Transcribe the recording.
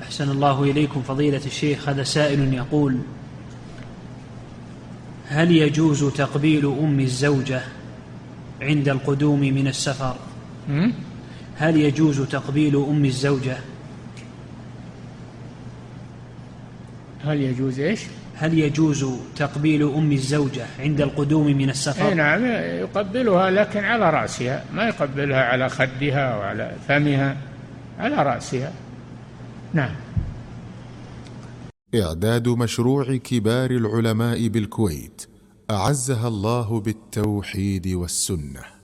أحسن الله إليكم فضيلة الشيخ. هذا سائل يقول: هل يجوز تقبيل أم الزوجة عند القدوم من السفر؟ هل يجوز تقبيل أم الزوجة؟ هل يجوز إيش؟ هل يجوز تقبيل أم الزوجة عند القدوم من السفر؟ نعم، يقبلها لكن على رأسها، ما يقبلها على خدها وعلى فمها، على رأسها. نعم. إعداد مشروع كبار العلماء بالكويت أعزها الله بالتوحيد والسنة.